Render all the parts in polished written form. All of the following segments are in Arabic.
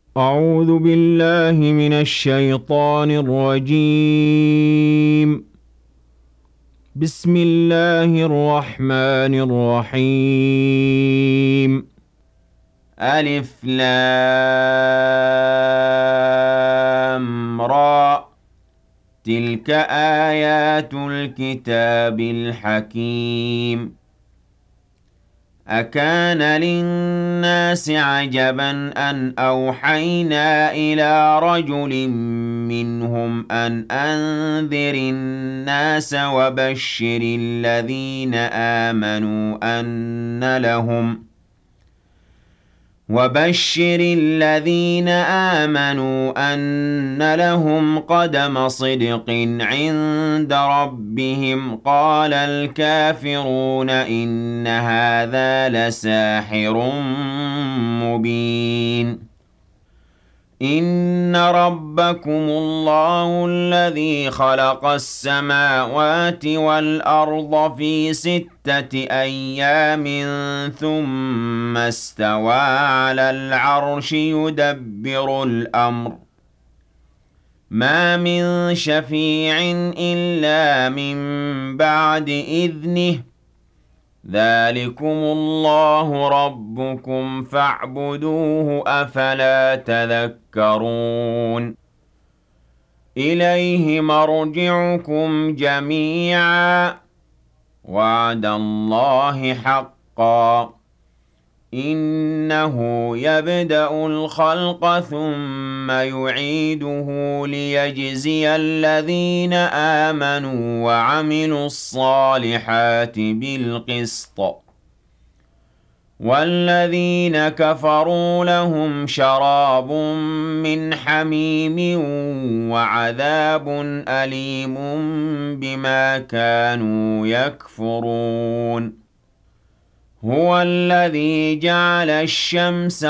أعوذ بالله من الشيطان الرجيم. بسم الله الرحمن الرحيم. ألف لام را. تلك آيات الكتاب الحكيم. أكان للناس عجبا أن أوحينا إلى رجل منهم أن أنذر الناس وبشر الذين آمنوا أن لهم قدم صدق عند ربهم. قال الكافرون إن هذا لساحر مبين. إن ربكم الله الذي خلق السماوات والأرض في 6 أيام ثم استوى على العرش يدبر الأمر. ما من شفيع إلا من بعد إذنه. ذلكم الله ربكم فاعبدوه أفلا تذكرون. إليه مرجعكم جميعا وعد الله حقا. إنه يبدأ الخلق ثم يعيده ليجزي الذين آمنوا وعملوا الصالحات بالقسط. والذين كفروا لهم شراب من حميم وعذاب أليم بما كانوا يكفرون. هو الذي جعل الشمس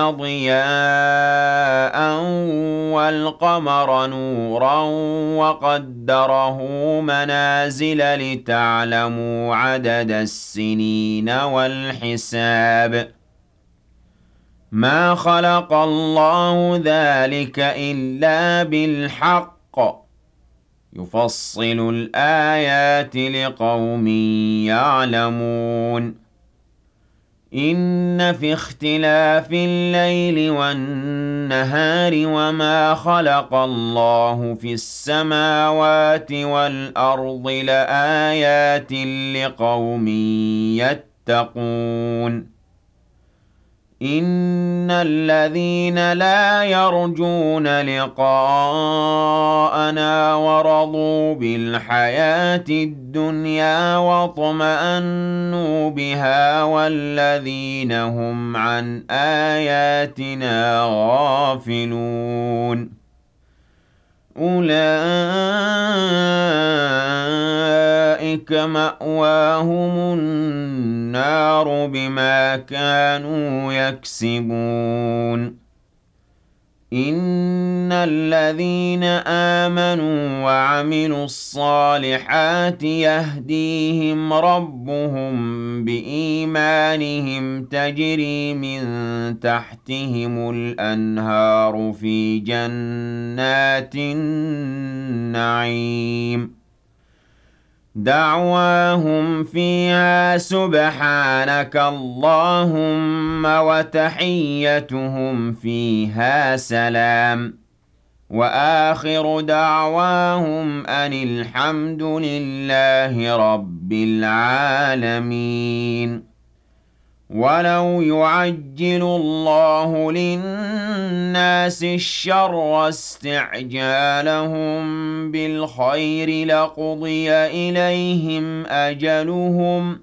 ضياء والقمر نورا وقدره منازل لتعلموا عدد السنين والحساب. ما خلق الله ذلك إلا بالحق. يفصل الآيات لقوم يعلمون. إن في اختلاف الليل والنهار وما خلق الله في السماوات والأرض لآيات لقوم يتقون. إن الذين لا يرجون لقاءنا ورضوا بالحياة الدنيا واطمأنوا بها والذين هم عن آياتنا غافلون أولئك مأواهم النار بما كانوا يكسبون. إن الذين آمنوا وعملوا الصالحات يهديهم ربهم بإيمانهم تجري من تحتهم الأنهار في جنات النعيم. دعواهم فيها سبحانك اللهم وتحيتهم فيها سلام. وآخر دعواهم أن الحمد لله رب العالمين. ولو يعجل الله للناس الشر استعجالهم بالخير لقضي إليهم أجلهم.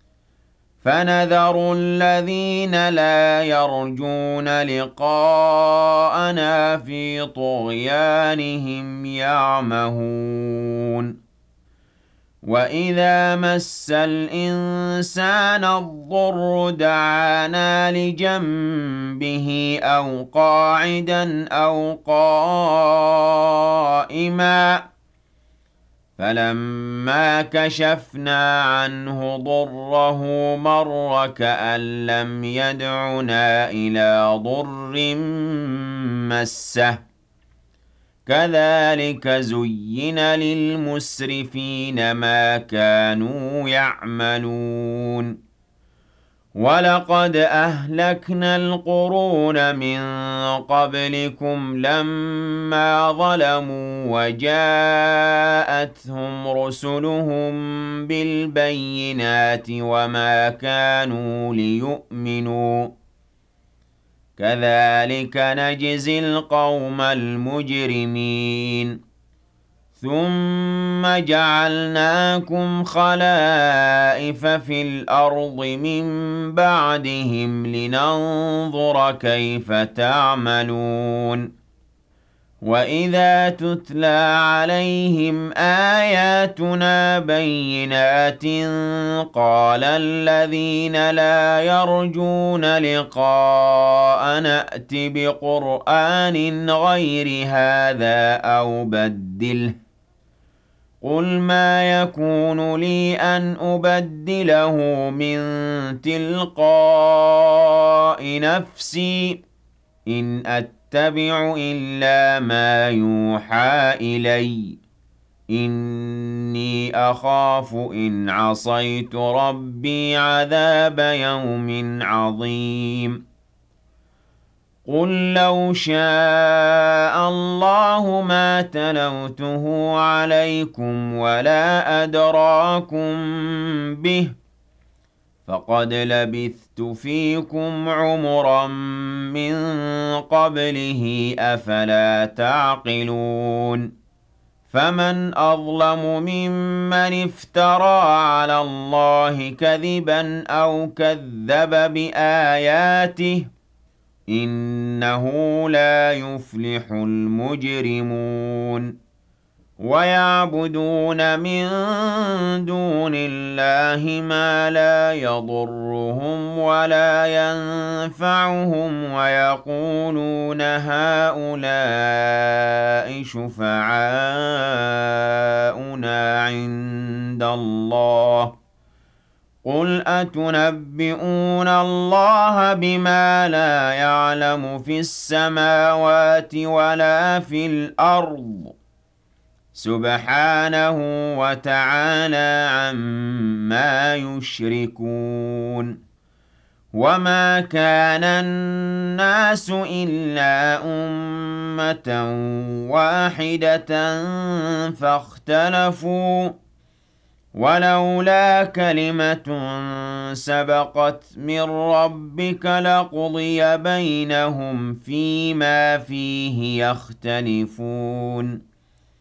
فنذر الذين لا يرجون لقاءنا في طغيانهم يعمهون. وإذا مس الإنسان الضر دعانا لجنبه أو قاعدا أو قائما فَلَمَّا كَشَفْنَا عَنْهُ ضُرَّهُ مَرَّ كَأَن لَّمْ يَدْعُنَا إِلَىٰ ضُرٍّ مَّسَّهُ كَذَٰلِكَ زُيِّنَ لِلْمُسْرِفِينَ مَا كَانُوا يَعْمَلُونَ وَلَقَدْ أَهْلَكْنَا الْقُرُونَ مِن قَبْلِكُمْ لَمَّا ظَلَمُوا وَجَاءَتْهُمْ رُسُلُهُم بِالْبَيِّنَاتِ وَمَا كَانُوا لِيُؤْمِنُوا ۚ كَذَٰلِكَ نَجْزِي الْقَوْمَ الْمُجْرِمِينَ ثُمَّ جَعَلْنَاكُمْ خَلَائِفَ فِي الْأَرْضِ مِن بَعْدِهِمْ لِنَنظُرَ كَيْفَ تَعْمَلُونَ وَإِذَا تُتْلَىٰ عَلَيْهِمْ آيَاتُنَا بَيِّنَاتٍ قَالَ الَّذِينَ لَا يَرْجُونَ لِقَاءَنَا ائْتِ بِقُرْآنٍ غَيْرِ هَٰذَا أَوْ بَدِّلْهُ ۚ قُلْ مَا يَكُونُ لِي أَنْ أُبَدِّلَهُ مِن تِلْقَاءِ نَفْسِي ۖ إِنْ أَتَّبِعُ إِلَّا مَا يُوحَىٰ إِلَيَّ ۖ إِنِّي أَخَافُ إِنْ عَصَيْتُ رَبِّي عَذَابَ يَوْمٍ عَظِيمٍ قُل لَّوْ شَاءَ اللَّهُ مَا تَلَوْتُهُ عَلَيْكُمْ وَلَا أَدْرَاكُم بِهِ ۖ فَقَدْ لَبِثْتُ فِيكُمْ عُمُرًا مِّن قَبْلِهِ ۚ أَفَلَا تَعْقِلُونَ فَمَنْ أَظْلَمُ مِمَّنِ افْتَرَىٰ عَلَى اللَّهِ كَذِبًا أَوْ كَذَّبَ بِآيَاتِهِ ۚ إِنَّهُ لَا يُفْلِحُ الْمُجْرِمُونَ وَيَعْبُدُونَ مِن دُونِ اللَّهِ مَا لَا يَضُرُّهُمْ وَلَا يَنفَعُهُمْ وَيَقُولُونَ هَٰؤُلَاءِ شُفَعَاؤُنَا عِندَ اللَّهِ ۚ قُلْ أَتُنَبِّئُونَ اللَّهَ بِمَا لَا يَعْلَمُ فِي السَّمَاوَاتِ وَلَا فِي الْأَرْضِ ۚ سُبْحَانَهُ وَتَعَالَىٰ عَمَّا يُشْرِكُونَ وَمَا كَانَ النَّاسُ إِلَّا أُمَّةً وَاحِدَةً فَاخْتَلَفُوا ۚ وَلَوْلَا كَلِمَةٌ سَبَقَتْ مِن رَّبِّكَ لَقُضِيَ بَيْنَهُمْ فِيمَا فِيهِ يَخْتَلِفُونَ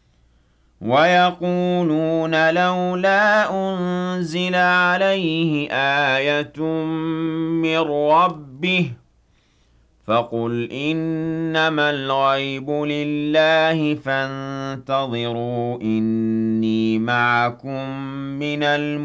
وَيَقُولُونَ لَوْلَا أُنزِلَ عَلَيْهِ آيَةٌ مِّن رَّبِّهِ ۖ فَقُلْ إِنَّمَا الْغَيْبُ لِلَّهِ فَانتَظِرُوا إِنِّي مَعَكُم مِّنَ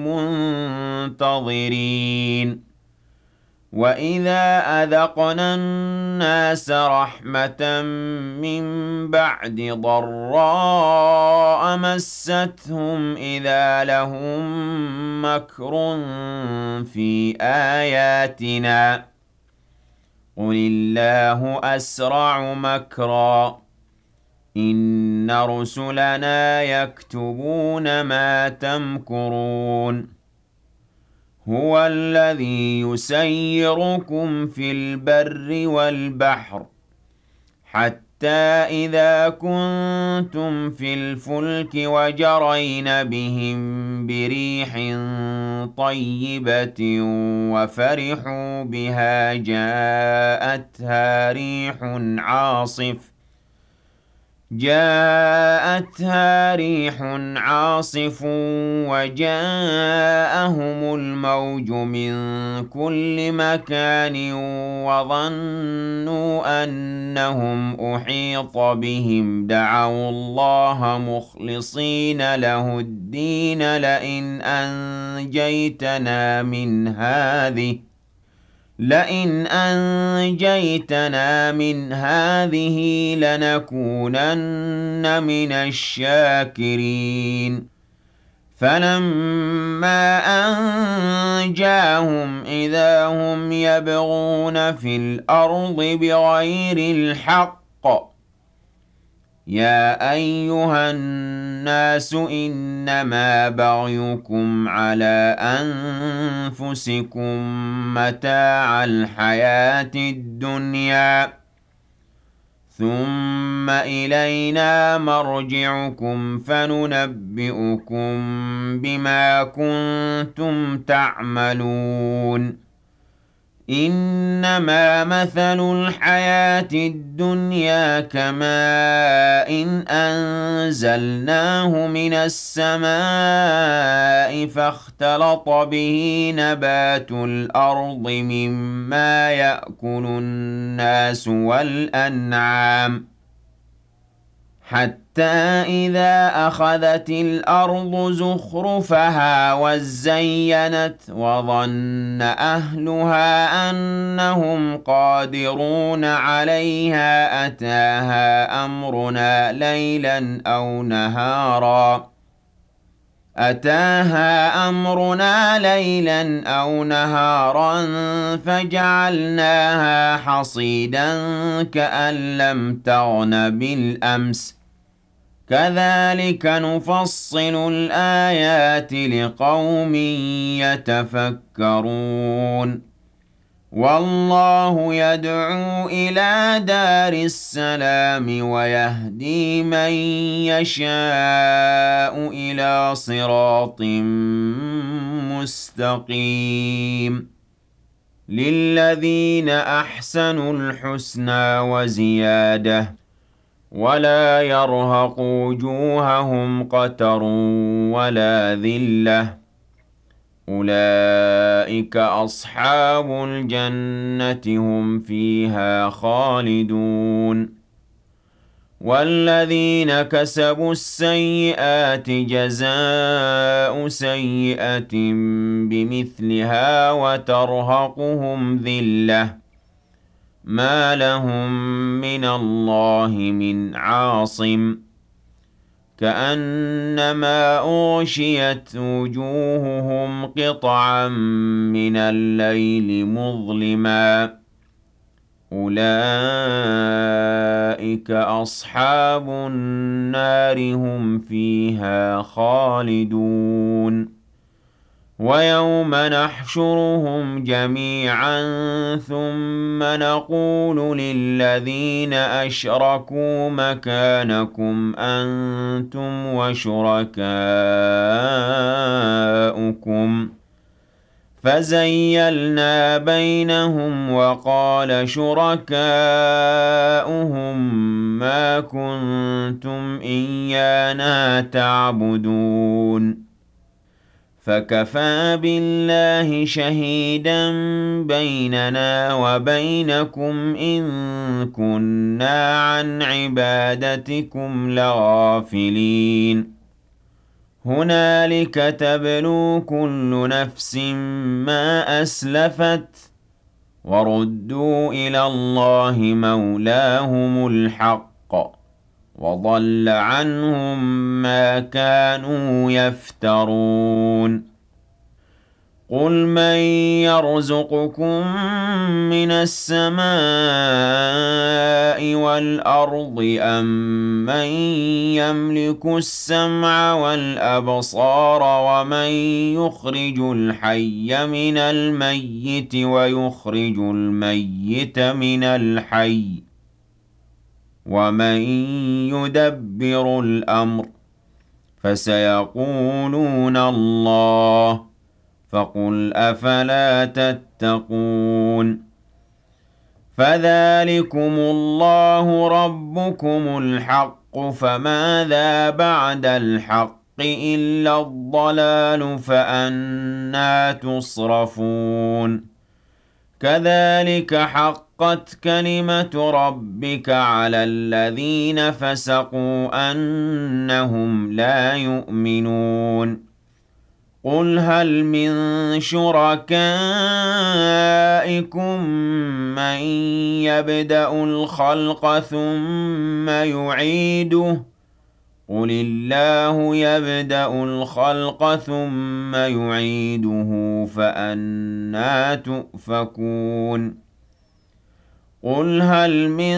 الْمُنتَظِرِينَ وَإِذَا أَذَقْنَا النَّاسَ رَحْمَةً مِّن بَعْدِ ضَرَّاءَ مَسَّتْهُمْ إِذَا لَهُم مَّكْرٌ فِي آيَاتِنَا ۚ قُلِ اللَّهُ أَسْرَعُ مَكْرًا ۚ إِنَّ رُسُلَنَا يَكْتُبُونَ مَا تَمْكُرُونَ هُوَ الَّذِي يُسَيِّرُكُمْ فِي الْبَرِّ وَالْبَحْرِ حَتَّىٰ إِذَا كُنتُمْ فِي الْفُلْكِ وَجَرَيْنَ بِهِم بِرِيحٍ طَيِّبَةٍ وَفَرِحُوا بِهَا جاءتها ريح عاصف وجاءهم الموج من كل مكان وظنوا أنهم أحيط بهم دعوا الله مخلصين له الدين لئن أنجيتنا من هذه لنكونن من الشاكرين فَلَمَّا أَنجَاهُمْ إِذَا هُمْ يَبْغُونَ فِي الْأَرْضِ بِغَيْرِ الْحَقِّ يَا أَيُّهَا النَّاسُ إِنَّمَا بَغْيُكُمْ عَلَىٰ أَنفُسِكُم مَّتَاعَ الْحَيَاةِ الدُّنْيَا ۖ ثُمَّ إِلَيْنَا مَرْجِعُكُمْ فَنُنَبِّئُكُم بِمَا كُنتُمْ تَعْمَلُونَ إِنَّمَا مَثَلُ الْحَيَاةِ الدُّنْيَا كَمَاءٍ أَنزَلْنَاهُ مِنَ السَّمَاءِ فَاخْتَلَطَ بِهِ نَبَاتُ الْأَرْضِ مِمَّا يَأْكُلُ النَّاسُ وَالْأَنْعَامُ حَتَّىٰ إِذَا أَخَذَتِ الْأَرْضُ زُخْرُفَهَا وَازَّيَّنَتْ وَظَنَّ أَهْلُهَا أَنَّهُمْ قَادِرُونَ عَلَيْهَا أَتَاهَا أَمْرُنَا لَيْلًا أَوْ نَهَارًا فَجَعَلْنَاهَا حَصِيدًا كَأَن لَّمْ تَغْنَ بِالْأَمْسِ ۚ كَذَٰلِكَ نُفَصِّلُ الْآيَاتِ لِقَوْمٍ يَتَفَكَّرُونَ وَاللَّهُ يَدْعُو إِلَىٰ دَارِ السَّلَامِ وَيَهْدِي مَن يَشَاءُ إِلَىٰ صِرَاطٍ مُّسْتَقِيمٍ لِلَّذِينَ أَحْسَنُوا الْحُسْنَىٰ وَزِيَادَةٌ ۖ وَلَا يَرْهَقُ وُجُوهَهُمْ قَتَرٌ وَلَا ذِلَّةٌ ۚ أُولَٰئِكَ أَصْحَابُ الْجَنَّةِ هُمْ فِيهَا خَالِدُونَ وَالَّذِينَ كَسَبُوا السَّيِّئَاتِ جَزَاءُ سَيِّئَةٍ بِمِثْلِهَا وَتَرْهَقُهُمْ ذِلَّةٌ ۖ مَّا لَهُم مِّنَ اللَّهِ مِنْ عَاصِمٍ كَأَنَّمَا أُغْشِيَتْ وُجُوهُهُمْ قِطَعًا مِّنَ اللَّيْلِ مُظْلِمًا ۚ أُولَٰئِكَ أَصْحَابُ النَّارِ هُمْ فِيهَا خَالِدُونَ وَيَوْمَ نَحْشُرُهُمْ جَمِيعًا ثُمَّ نَقُولُ لِلَّذِينَ أَشْرَكُوا مَكَانَكُمْ أَنتُمْ وَشُرَكَاؤُكُمْ فَزَيَّلْنَا بَيْنَهُمْ وَقَالَ شُرَكَاؤُهُم مَّا كُنتُمْ إِيَّانَا تَعْبُدُونَ فَكَفَىٰ بِاللَّهِ شَهِيدًا بَيْنَنَا وَبَيْنَكُمْ إِن كُنَّا عَنْ عِبَادَتِكُمْ لَغَافِلِينَ هُنَالِكَ تَبْلُو كُلُّ نَفْسٍ مَّا أَسْلَفَتْ وَرُدُّوا إِلَى اللَّهِ مَوْلَاهُمُ الْحَقِّ وَضَلَّ عَنْهُم مَّا كَانُوا يَفْتَرُونَ قُلْ مَن يَرْزُقُكُم مِّنَ السَّمَاءِ وَالْأَرْضِ أَمَّن يَمْلِكُ السَّمْعَ وَالْأَبْصَارَ وَمَن يُخْرِجُ الْحَيَّ مِنَ الْمَيِّتِ وَيُخْرِجُ الْمَيِّتَ مِنَ الْحَيِّ وَمَن يُدَبِّرُ الْأَمْرَ ۚ فَسَيَقُولُونَ اللَّهُ ۚ فَقُلْ أَفَلَا تَتَّقُونَ فَذَٰلِكُمُ اللَّهُ رَبُّكُمُ الْحَقُّ فَمَاذَا بَعْدَ الْحَقِّ إِلَّا الضَّلَالُ فَأَنَّىٰ تُصْرَفُونَ كَذَٰلِكَ حَقَّتْ كَلِمَةُ رَبِّكَ عَلَى الَّذِينَ فَسَقُوا أَنَّهُمْ لَا يُؤْمِنُونَ قُلْ هَلْ مِن شُرَكَائِكُم مَّن يَبْدَأُ الْخَلْقَ ثُمَّ يُعِيدُهُ ۚ قل الله يبدأ الخلق ثم يعيده فأنى تؤفكون قل هل من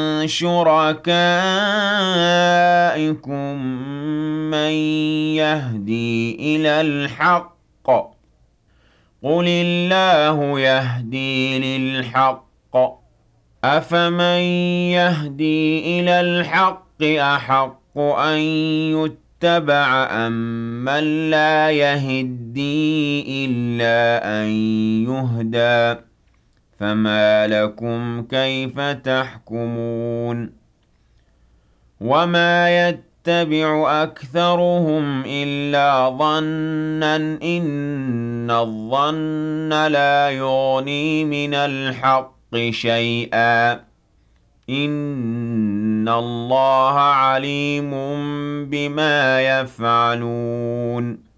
شركائكم من يهدي إلى الحق قل الله يهدي للحق أفمن يهدي إلى الحق أحق أن يتبع أم من لا يهدي إلا أن يهدى فما لكم كيف تحكمون وما يتبع أكثرهم إلا ظنا إن الظن لا يغني من الحق شيئا إن الله عليم بما يفعلون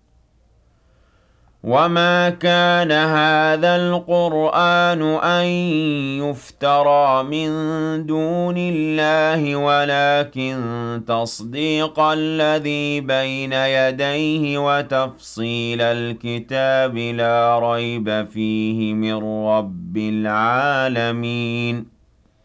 وما كان هذا القرآن أن يفترى من دون الله ولكن تصديق الذي بين يديه وتفصيل الكتاب لا ريب فيه من رب العالمين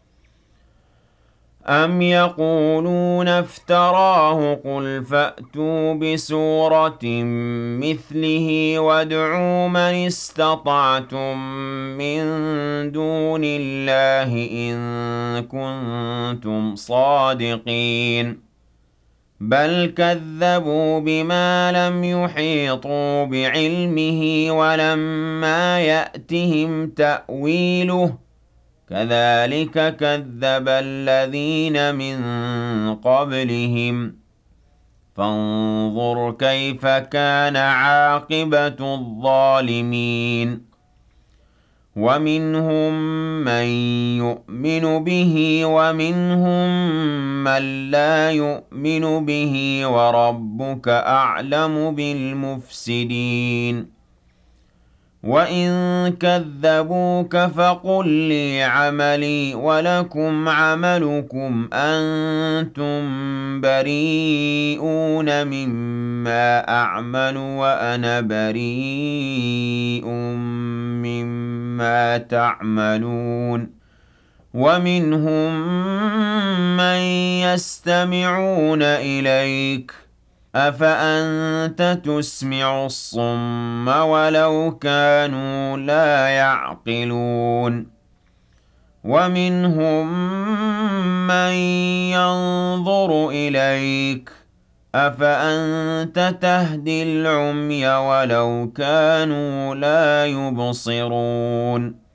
أم يقولون افتراه قل فأتوا بسورة مثله وادعوا من استطعتم من دون الله إن كنتم صادقين بل كذبوا بما لم يحيطوا بعلمه ولما يأتهم تأويله كذلك كذب الذين من قبلهم فانظر كيف كان عاقبة الظالمين ومنهم من يؤمن به ومنهم من لا يؤمن به وربك أعلم بالمفسدين وَإِن كَذَّبُوكَ فَقُل لِّي عَمَلِي وَلَكُمْ عَمَلُكُمْ أَنتُم بَرِيئُونَ مِمَّا أَعْمَلُ وَأَنَا بَرِيءٌ مِّمَّا تَعْمَلُونَ وَمِنْهُم مَّن يَسْتَمِعُونَ إِلَيْكَ أَفَأَنتَ تُسْمِعُ الصُّمَّ وَلَوْ كَانُوا لَا يَعْقِلُونَ وَمِنْهُم مَّن يَنظُرُ إِلَيْكَ أَفَأَنتَ تَهْدِي الْعُمْيَ وَلَوْ كَانُوا لَا يُبْصِرُونَ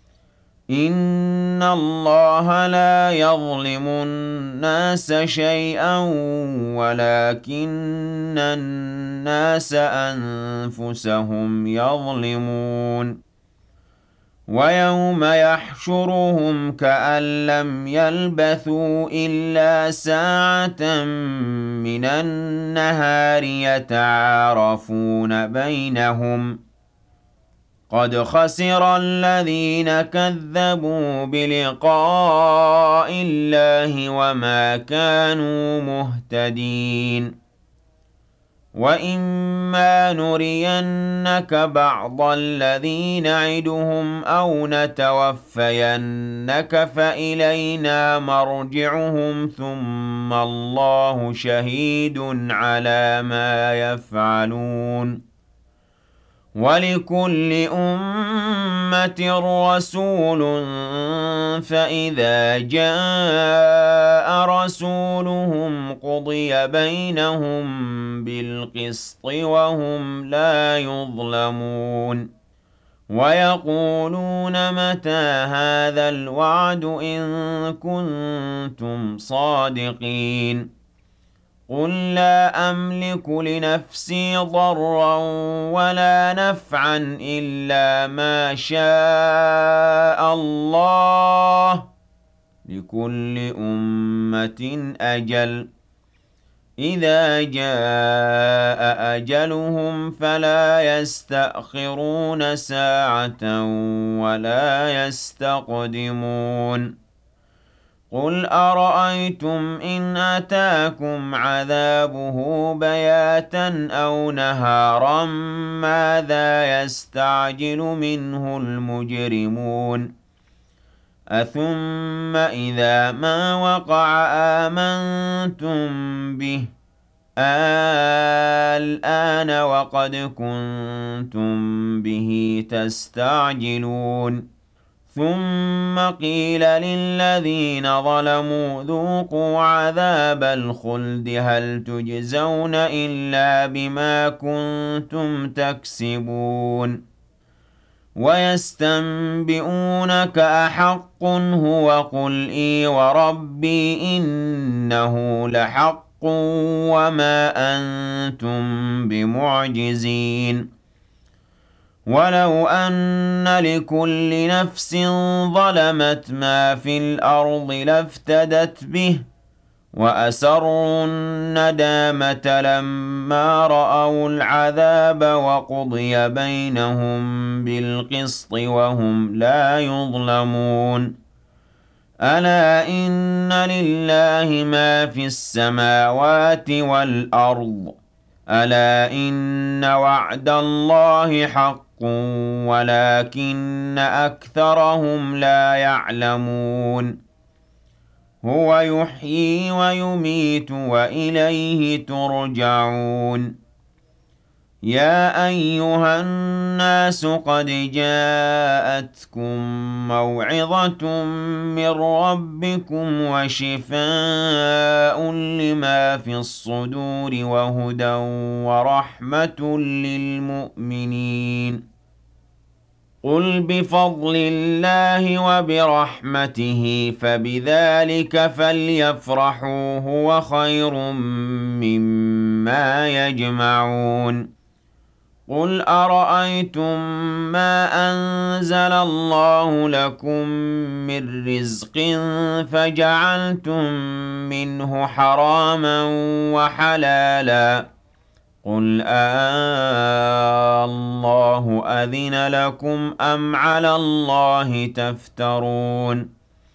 إِنَّ اللَّهَ لَا يَظْلِمُ النَّاسَ شَيْئًا وَلَكِنَّ النَّاسَ أَنفُسَهُمْ يَظْلِمُونَ وَيَوْمَ يَحْشُرُهُمْ كَأَن لَّمْ يَلْبَثُوا إِلَّا سَاعَةً مِّنَ النَّهَارِ يَتَعَارَفُونَ بَيْنَهُمْ قد خسر الذين كذبوا بلقاء الله وما كانوا مهتدين وإما نرينك بعض الذي نعدهم أو نتوفينك فإلينا مرجعهم ثم الله شهيد على ما يفعلون ولكل أمة رسول فإذا جاء رسولهم قضي بينهم بالقسط وهم لا يظلمون ويقولون متى هذا الوعد إن كنتم صادقين قل لا أملك لنفسي ضرا ولا نفعا إلا ما شاء الله لكل أمة أجل إذا جاء أجلهم فلا يستأخرون ساعة ولا يستقدمون قُلْ أَرَأَيْتُمْ إِنْ أَتَاكُمْ عَذَابُهُ بَيَاتًا أَوْ نَهَارًا مَاذَا يَسْتَعْجِلُ مِنْهُ الْمُجْرِمُونَ أَثُمَّ إِذَا مَا وَقَعَ آمَنْتُمْ بِهِ الْآنَ وَقَدْ كُنْتُمْ بِهِ تَسْتَعْجِلُونَ ثُمَّ قِيلَ لِلَّذِينَ ظَلَمُوا ذُوقُوا عَذَابَ الْخُلْدِ هَلْ تُجْزَوْنَ إِلَّا بِمَا كُنتُمْ تَكْسِبُونَ وَيَسْتَنبِئُونَكَ أَحَقٌّ هُوَ قُلْ إِي وَرَبِّي إِنَّهُ لَحَقٌّ وَمَا أَنتُم بِمُعْجِزِينَ وَلَوْ أَنَّ لِكُلِّ نَفْسٍ ظَلَمَتْ مَا فِي الْأَرْضِ لَافْتَدَتْ بِهِ وَأَسَرُّوا النَّدَامَةَ لَمَّا رَأَوُا الْعَذَابَ وَقُضِيَ بَيْنَهُم بِالْقِسْطِ وَهُمْ لَا يُظْلَمُونَ أَلَا إِنَّ لِلَّهِ مَا فِي السَّمَاوَاتِ وَالْأَرْضِ أَلَا إِنَّ وَعْدَ اللَّهِ حَقٌّ وَلَكِنَّ أَكْثَرَهُمْ لَا يَعْلَمُونَ هُوَ يُحْيِي وَيُمِيتُ وَإِلَيْهِ تُرْجَعُونَ يَا أَيُّهَا النَّاسُ قَدْ جَاءَتْكُم مَّوْعِظَةٌ مِّن رَّبِّكُمْ وَشِفَاءٌ لِّمَا فِي الصُّدُورِ وَهُدًى وَرَحْمَةٌ لِّلْمُؤْمِنِينَ قُلْ بِفَضْلِ اللَّهِ وَبِرَحْمَتِهِ فَبِذَٰلِكَ فَلْيَفْرَحُوا هُوَ خَيْرٌ مِّمَّا يَجْمَعُونَ قُلْ أَرَأَيْتُم مَّا أَنزَلَ اللَّهُ لَكُم مِّن رِّزْقٍ فَجَعَلْتُم مِّنْهُ حَرَامًا وَحَلَالًا قُلْ اللَّهُ أَذِنَ لَكُمْ أَمْ عَلَى اللَّهِ تَفْتَرُونَ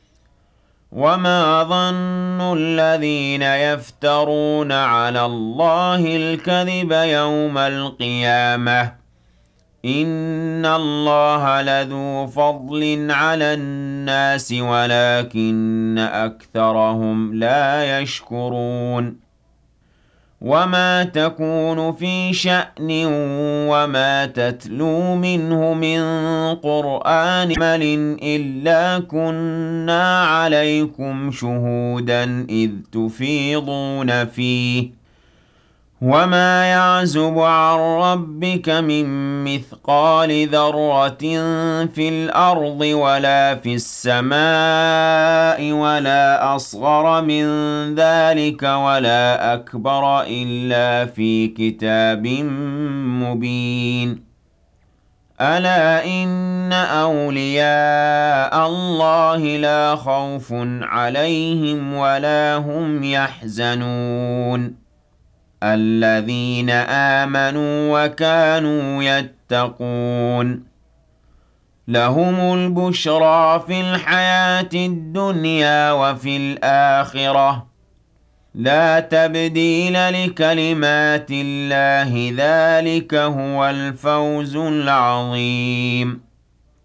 وَمَا ظَنُّ الَّذِينَ يَفْتَرُونَ عَلَى اللَّهِ الْكَذِبَ يَوْمَ الْقِيَامَةِ ۗ إِنَّ اللَّهَ لَذُو فَضْلٍ عَلَى النَّاسِ وَلَكِنَّ أَكْثَرَهُمْ لَا يَشْكُرُونَ وَمَا تَكُونُ فِي شَأْنٍ وَمَا تَتْلُو مِنْهُ مِنْ قُرْآنٍ عَمَلٍ إِلَّا كُنَّا عَلَيْكُمْ شُهُودًا إِذْ تُفِيضُونَ فِيهِ وَمَا يَعْزُبُ عَن رَّبِّكَ مِن مِّثْقَالِ ذَرَّةٍ فِي الْأَرْضِ وَلَا فِي السَّمَاءِ وَلَا أَصْغَرَ مِن ذَٰلِكَ وَلَا أَكْبَرَ إِلَّا فِي كِتَابٍ مُّبِينٍ أَلَا إِنَّ أَوْلِيَاءَ اللَّهِ لَا خَوْفٌ عَلَيْهِمْ وَلَا هُمْ يَحْزَنُونَ الَّذِينَ آمَنُوا وَكَانُوا يَتَّقُونَ لَهُمُ الْبُشْرَىٰ فِي الْحَيَاةِ الدُّنْيَا وَفِي الْآخِرَةِ ۖ لَا تَبْدِيلَ لِكَلِمَاتِ اللَّهِ ۚ ذَٰلِكَ هُوَ الْفَوْزُ الْعَظِيمُ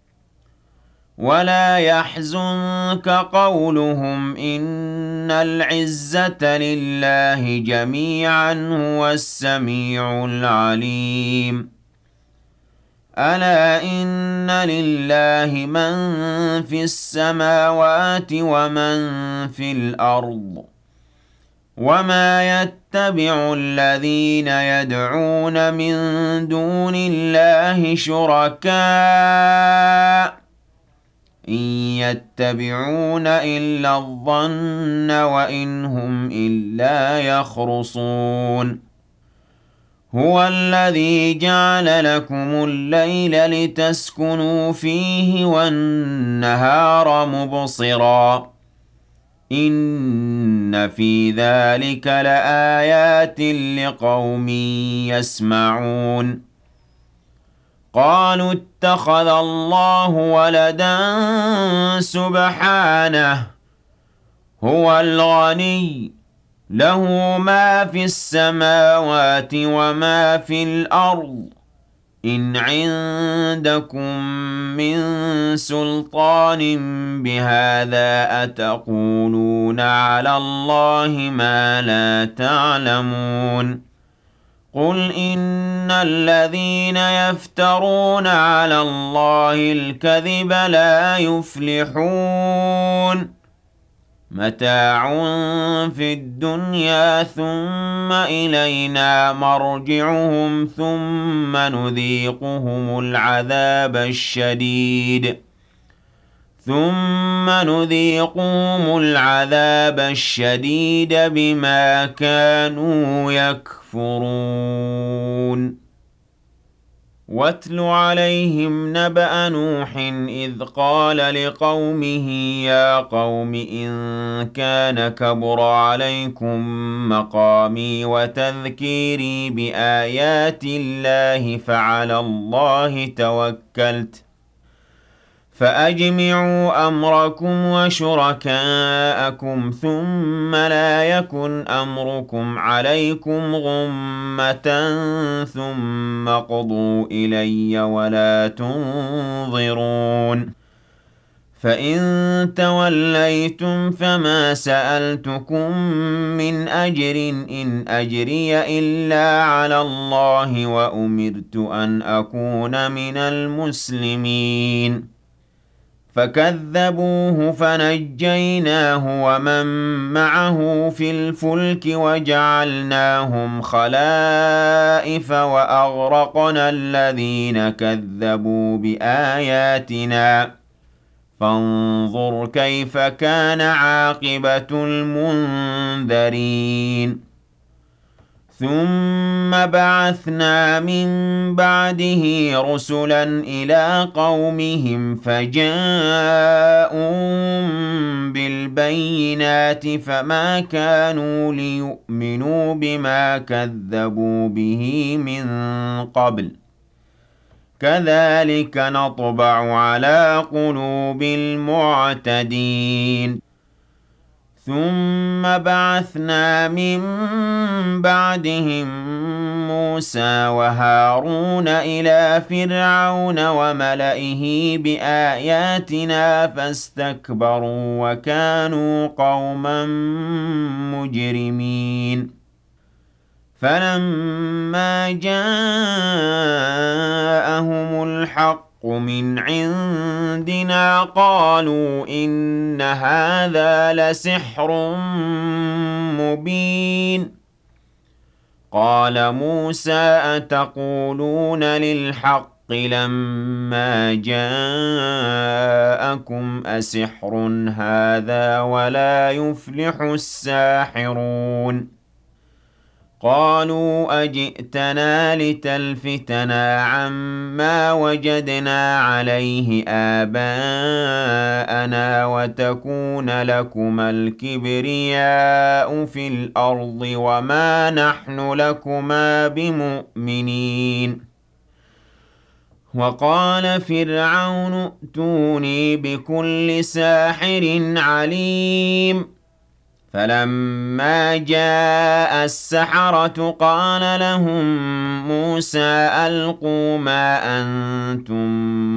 وَلَا يَحْزُنكَ قَوْلُهُمْ إِنَّ الْعِزَّةَ لِلَّهِ جَمِيعًا هُوَ السَّمِيعُ الْعَلِيمُ أَلَا إِنَّ لِلَّهِ مَن فِي السَّمَاوَاتِ وَمَن فِي الْأَرْضِ وَمَا يَتَّبِعُ الَّذِينَ يَدْعُونَ مِن دُونِ اللَّهِ شُرَكَاءَ إِن يَتَّبِعُونَ إِلَّا الظَّنَّ وَإِنْ هُمْ إِلَّا يَخْرُصُونَ هُوَ الَّذِي جَعَلَ لَكُمُ اللَّيْلَ لِتَسْكُنُوا فِيهِ وَالنَّهَارَ مُبْصِرًا ۚ إِنَّ فِي ذَٰلِكَ لَآيَاتٍ لِّقَوْمٍ يَسْمَعُونَ قَالُوا اتَّخَذَ اللَّهُ وَلَدًا سُبْحَانَهُ هو الغني له ما في السماوات وما في الأرض إن عندكم من سلطان بهذا أتقولون على الله ما لا تعلمون قل إن الذين يفترون على الله الكذب لا يفلحون متاع في الدنيا ثم إلينا مرجعهم ثم نذيقهم العذاب الشديد بما كانوا يكفرون واتل عليهم نبأ نوح إذ قال لقومه يا قوم إن كان كبر عليكم مقامي وتذكيري بآيات الله فعلى الله توكلت فأجمعوا أمركم وشركاءكم ثم لا يكن أمركم عليكم غمة ثم قضوا إلي ولا تنظرون فإن توليتم فما سألتكم من أجر إن أجري إلا على الله وأمرت أن أكون من المسلمين فكذبوه فنجيناه ومن معه في الفلك وجعلناهم خلائف وأغرقنا الذين كذبوا بآياتنا فانظر كيف كان عاقبة المنذرين ثم بعثنا من بعده رسلا إلى قومهم فجاءوا بالبينات فما كانوا ليؤمنوا بما كذبوا به من قبل كذلك نطبع على قلوب المعتدين ثم بعثنا من بعدهم موسى وهارون إلى فرعون وملئه بآياتنا فاستكبروا وكانوا قوما مجرمين فلما جاءهم الحق من عندنا قالوا إن هذا لسحر مبين قال موسى أتقولون للحق لما جاءكم أسحر هذا ولا يفلح الساحرون قالوا أجئتنا لتلفتنا عما وجدنا عليه آباءنا وتكون لكما الكبرياء في الأرض وما نحن لكما بمؤمنين وقال فرعون ائتوني بكل ساحر عليم فلما جاء السحرة قال لهم موسى ألقوا ما أنتم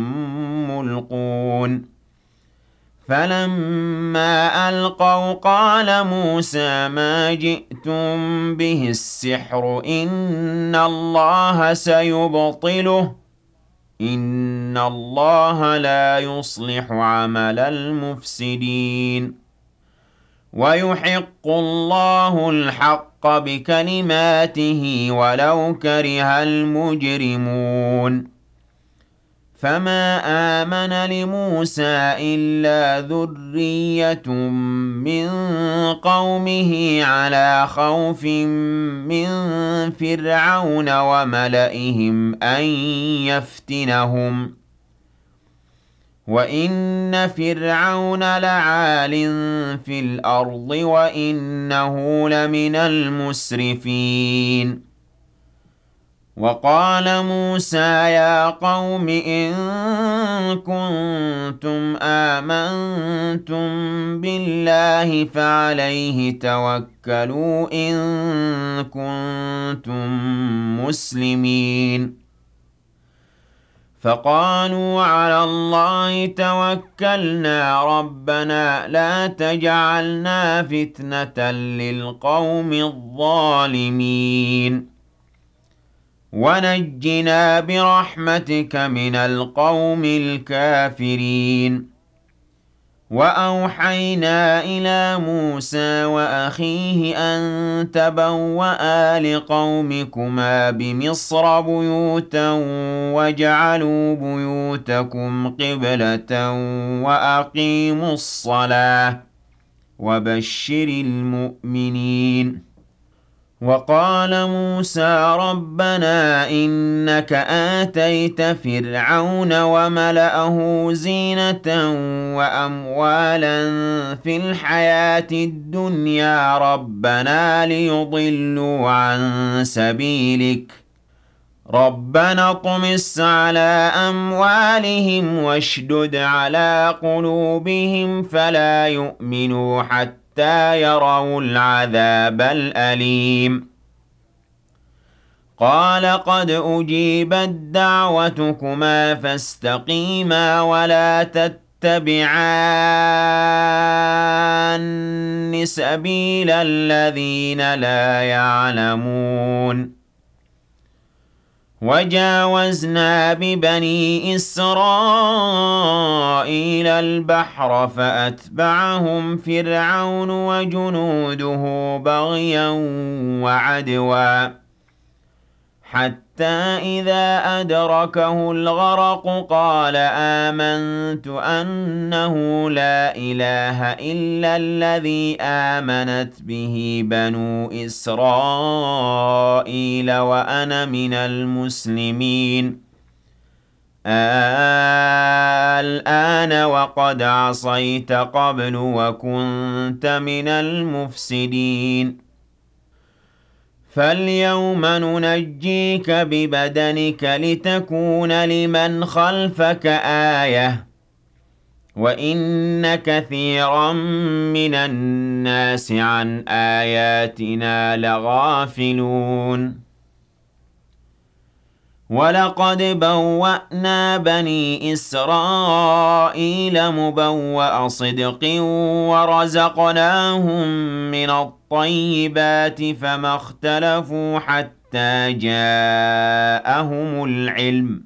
ملقون فلما ألقوا قال موسى ما جئتم به السحر إن الله سيبطله إن الله لا يصلح عمل المفسدين ويحق الله الحق بكلماته ولو كره المجرمون فما آمن لموسى إلا ذرية من قومه على خوف من فرعون وملئهم أن يفتنهم وَإِنَّ فِرْعَوْنَ لَعَالٍ فِي الْأَرْضِ وَإِنَّهُ لَمِنَ الْمُسْرِفِينَ وقال موسى يا قوم إن كنتم آمنتم بالله فعليه توكلوا إن كنتم مسلمين فقالوا على الله توكلنا ربنا لا تجعلنا فتنة للقوم الظالمين ونجنا برحمتك من القوم الكافرين وأوحينا إلى موسى وأخيه أن تبوأ لقومكما بمصر بيوتا واجعلوا بيوتكم قبلة وأقيموا الصلاة وبشر المؤمنين وقال موسى ربنا إنك آتيت فرعون وملأه زينة وأموالا في الحياة الدنيا ربنا ليضلوا عن سبيلك ربنا اطمس على أموالهم واشدد على قلوبهم فلا يؤمنوا حتى يروا العذاب الأليم قال قد أجيبت دعوتكما فاستقيما ولا تتبعان سبيل الذين لا يعلمون وجاوزنا ببني إسرائيل البحر فأتبعهم فرعون وجنوده بغيا وعدوا حتى إذا أدركه الغرق قال آمنت أنه لا إله إلا الذي آمنت به بنو إسرائيل وأنا من المسلمين الآن وقد عصيت قبل وكنت من المفسدين فاليوم ننجيك ببدنك لتكون لمن خلفك آية وإن كثيرا من الناس عن آياتنا لغافلون ولقد بوأنا بني إسرائيل مبوأ صدق ورزقناهم من الطيبات فما اختلفوا حتى جاءهم العلم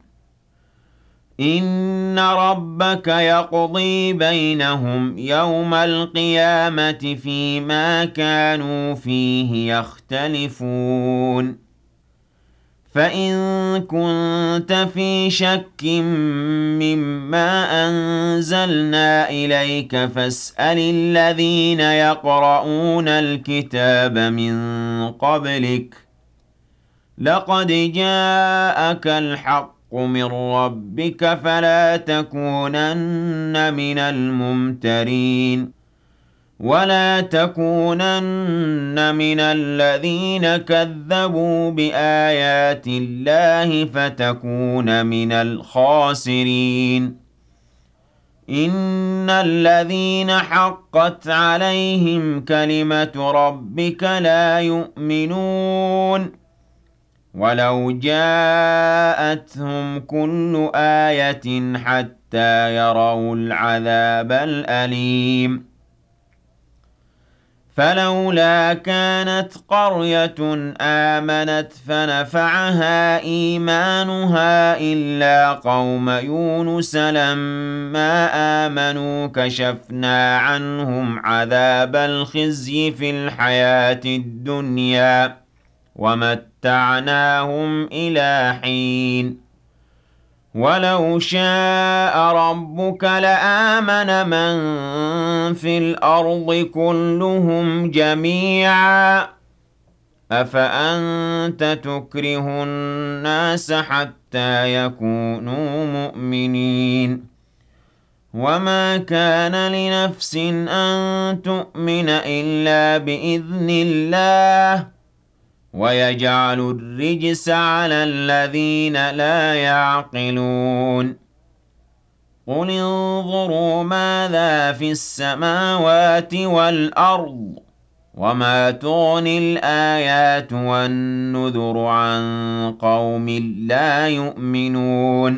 إن ربك يقضي بينهم يوم القيامة فيما كانوا فيه يختلفون فإن كنت في شك مما أنزلنا إليك فاسأل الذين يقرؤون الكتاب من قبلك لقد جاءك الحق من ربك فلا تكونن من الممترين ولا تكونن من الذين كذبوا بآيات الله فتكون من الخاسرين إن الذين حقت عليهم كلمة ربك لا يؤمنون ولو جاءتهم كل آية حتى يروا العذاب الأليم فلولا كانت قرية آمنت فنفعها إيمانها إلا قوم يونس لما آمنوا كشفنا عنهم عذاب الخزي في الحياة الدنيا ومتعناهم إلى حين ولو شاء ربك لآمن من في الأرض كلهم جميعا أفأنت تكره الناس حتى يكونوا مؤمنين وما كان لنفس أن تؤمن إلا بإذن الله ويجعل الرجس على الذين لا يعقلون قل انظروا ماذا في السماوات والأرض وما تغني الآيات والنذر عن قوم لا يؤمنون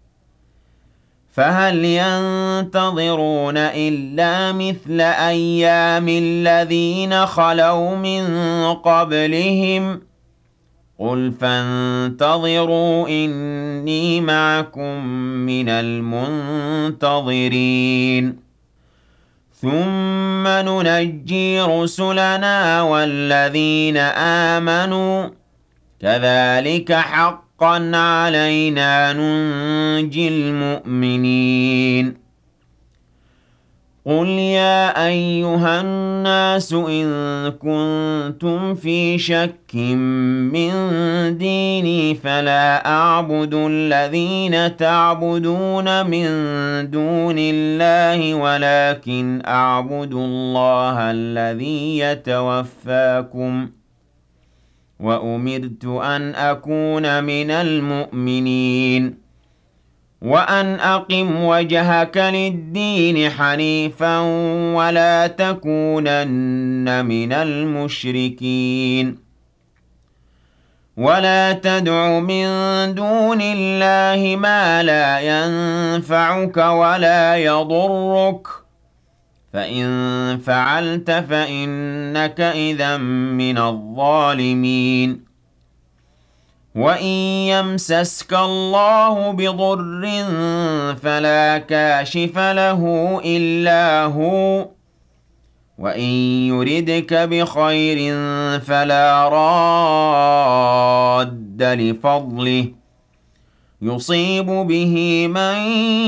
فهل ينتظرون إلا مثل أيام الذين خلوا من قبلهم قل فانتظروا إني معكم من المنتظرين ثم ننجي رسلنا والذين آمنوا كذلك حقا علينا ننجي المؤمنين قل يا أيها الناس إن كنتم في شك من ديني فلا أعبد الذين تعبدون من دون الله ولكن أعبد الله الذي يتوفاكم وأمرت أن أكون من المؤمنين وأن أقم وجهك للدين حنيفا ولا تكونن من المشركين ولا تدع من دون الله ما لا ينفعك ولا يضرك فإن فعلت فإنك إذا من الظالمين وَإِن يَمْسَسْكَ اللَّهُ بِضُرٍّ فَلَا كَاشِفَ لَهُ إِلَّا هُوَ وَإِن يُرِدْكَ بِخَيْرٍ فَلَا رَادَّ لِفَضْلِهِ يُصِيبُ بِهِ مَن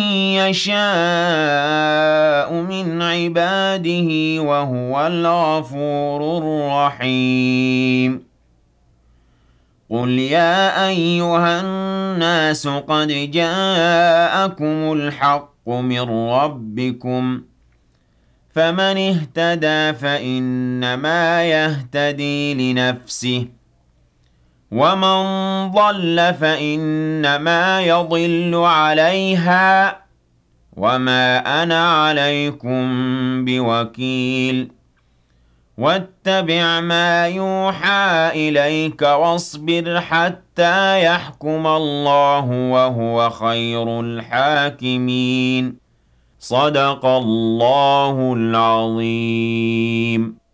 يَشَاءُ مِنْ عِبَادِهِ وَهُوَ الْغَفُورُ الرَّحِيمُ قل يا أيها الناس قد جاءكم الحق من ربكم فمن اهتدى فإنما يهتدي لنفسه ومن ضل فإنما يضل عليها وما أنا عليكم بوكيل واتبع ما يوحى إليك واصبر حتى يحكم الله وهو خير الحاكمين صدق الله العظيم